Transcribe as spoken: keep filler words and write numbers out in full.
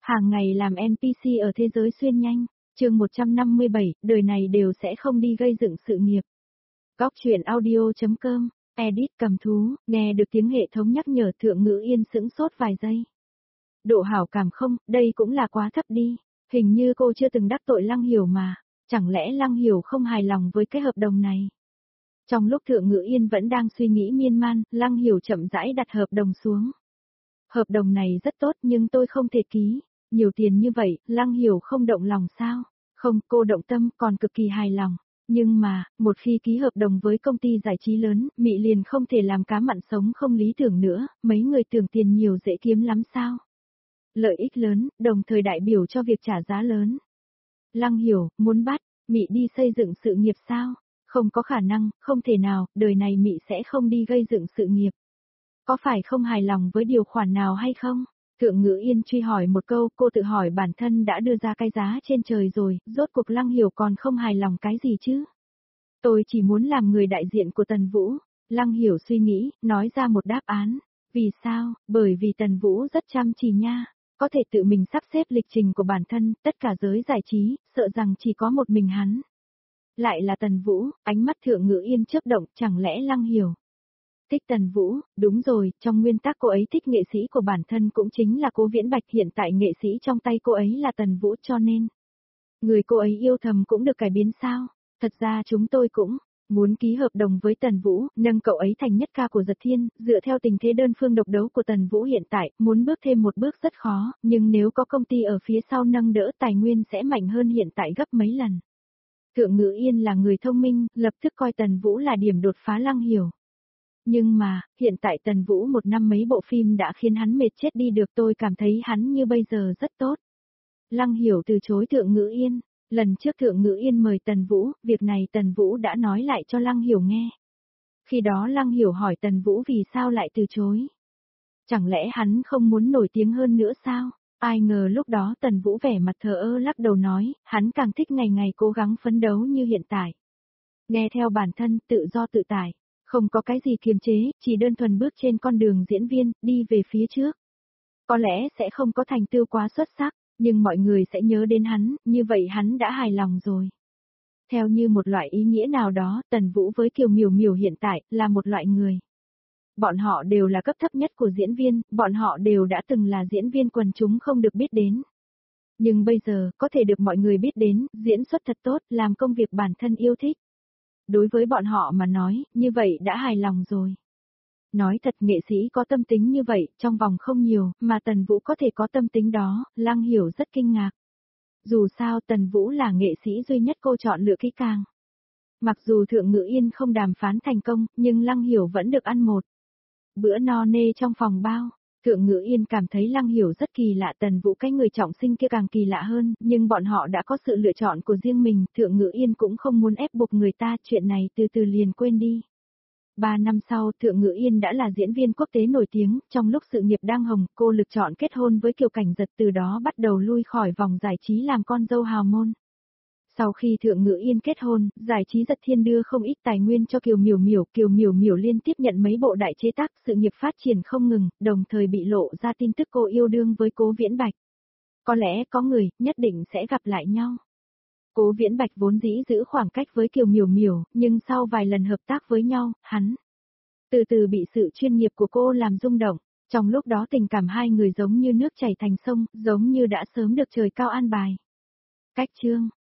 Hàng ngày làm en pê xê ở thế giới xuyên nhanh, chương một trăm năm mươi bảy, đời này đều sẽ không đi gây dựng sự nghiệp. Góc truyện audio.com, edit cầm thú, nghe được tiếng hệ thống nhắc nhở Thượng Ngữ Yên sững sốt vài giây. Độ hảo cảm không, đây cũng là quá thấp đi, hình như cô chưa từng đắc tội Lăng Hiểu mà, chẳng lẽ Lăng Hiểu không hài lòng với cái hợp đồng này? Trong lúc Thượng Ngữ Yên vẫn đang suy nghĩ miên man, Lăng Hiểu chậm rãi đặt hợp đồng xuống. Hợp đồng này rất tốt nhưng tôi không thể ký, nhiều tiền như vậy, Lăng Hiểu không động lòng sao? Không, cô động tâm còn cực kỳ hài lòng. Nhưng mà, một khi ký hợp đồng với công ty giải trí lớn, Mị liền không thể làm cá mặn sống không lý tưởng nữa, mấy người tưởng tiền nhiều dễ kiếm lắm sao? Lợi ích lớn, đồng thời đại biểu cho việc trả giá lớn. Lăng Hiểu, muốn bắt, Mị đi xây dựng sự nghiệp sao? Không có khả năng, không thể nào, đời này Mị sẽ không đi gây dựng sự nghiệp. Có phải không hài lòng với điều khoản nào hay không? Thượng Ngữ Yên truy hỏi một câu, cô tự hỏi bản thân đã đưa ra cái giá trên trời rồi, rốt cuộc Lăng Hiểu còn không hài lòng cái gì chứ? Tôi chỉ muốn làm người đại diện của Tần Vũ. Lăng Hiểu suy nghĩ, nói ra một đáp án. Vì sao? Bởi vì Tần Vũ rất chăm chỉ nha. Có thể tự mình sắp xếp lịch trình của bản thân, tất cả giới giải trí, sợ rằng chỉ có một mình hắn. Lại là Tần Vũ, ánh mắt Thượng Ngữ Yên chớp động, chẳng lẽ Lăng Hiểu thích Tần Vũ? Đúng rồi, trong nguyên tắc cô ấy thích nghệ sĩ của bản thân cũng chính là Cố Viễn Bạch, hiện tại nghệ sĩ trong tay cô ấy là Tần Vũ, cho nên người cô ấy yêu thầm cũng được cải biến sao? Thật ra chúng tôi cũng muốn ký hợp đồng với Tần Vũ, nâng cậu ấy thành nhất ca của Giật Thiên, dựa theo tình thế đơn phương độc đấu của Tần Vũ hiện tại, muốn bước thêm một bước rất khó, nhưng nếu có công ty ở phía sau nâng đỡ tài nguyên sẽ mạnh hơn hiện tại gấp mấy lần. Thượng Ngữ Yên là người thông minh, lập tức coi Tần Vũ là điểm đột phá. Lăng Hiểu. Nhưng mà, hiện tại Tần Vũ một năm mấy bộ phim đã khiến hắn mệt chết đi được, tôi cảm thấy hắn như bây giờ rất tốt. Lăng Hiểu từ chối Thượng Ngữ Yên. Lần trước Thượng Ngữ Yên mời Tần Vũ, việc này Tần Vũ đã nói lại cho Lăng Hiểu nghe. Khi đó Lăng Hiểu hỏi Tần Vũ vì sao lại từ chối. Chẳng lẽ hắn không muốn nổi tiếng hơn nữa sao? Ai ngờ lúc đó Tần Vũ vẻ mặt thờ ơ lắc đầu nói, hắn càng thích ngày ngày cố gắng phấn đấu như hiện tại. Nghe theo bản thân, tự do tự tại, không có cái gì kiềm chế, chỉ đơn thuần bước trên con đường diễn viên, đi về phía trước. Có lẽ sẽ không có thành tựu quá xuất sắc, nhưng mọi người sẽ nhớ đến hắn, như vậy hắn đã hài lòng rồi. Theo như một loại ý nghĩa nào đó, Tần Vũ với Kiều Miểu Miểu hiện tại là một loại người. Bọn họ đều là cấp thấp nhất của diễn viên, bọn họ đều đã từng là diễn viên quần chúng không được biết đến. Nhưng bây giờ, có thể được mọi người biết đến, diễn xuất thật tốt, làm công việc bản thân yêu thích. Đối với bọn họ mà nói, như vậy đã hài lòng rồi. Nói thật, nghệ sĩ có tâm tính như vậy, trong vòng không nhiều, mà Tần Vũ có thể có tâm tính đó, Lăng Hiểu rất kinh ngạc. Dù sao Tần Vũ là nghệ sĩ duy nhất cô chọn lựa kỹ càng. Mặc dù Thượng Ngữ Yên không đàm phán thành công, nhưng Lăng Hiểu vẫn được ăn một bữa no nê trong phòng bao. Thượng Ngữ Yên cảm thấy Lăng Hiểu rất kỳ lạ, Tần Vũ cái người trọng sinh kia càng kỳ lạ hơn, nhưng bọn họ đã có sự lựa chọn của riêng mình, Thượng Ngữ Yên cũng không muốn ép buộc người ta, chuyện này từ từ liền quên đi. Ba năm sau, Thượng Ngữ Yên đã là diễn viên quốc tế nổi tiếng, trong lúc sự nghiệp đang hồng, cô lựa chọn kết hôn với Kiều Cảnh Giật, từ đó bắt đầu lui khỏi vòng giải trí làm con dâu hào môn. Sau khi Thượng Ngữ Yên kết hôn, giải trí Giật Thiên đưa không ít tài nguyên cho Kiều Miểu Miểu, Kiều Miểu Miểu liên tiếp nhận mấy bộ đại chế tác, sự nghiệp phát triển không ngừng, đồng thời bị lộ ra tin tức cô yêu đương với Cố Viễn Bạch. Có lẽ có người, nhất định sẽ gặp lại nhau. Cố Viễn Bạch vốn dĩ giữ khoảng cách với Kiều Miểu Miểu, nhưng sau vài lần hợp tác với nhau, hắn từ từ bị sự chuyên nghiệp của cô làm rung động. Trong lúc đó tình cảm hai người giống như nước chảy thành sông, giống như đã sớm được trời cao an bài. Cách chương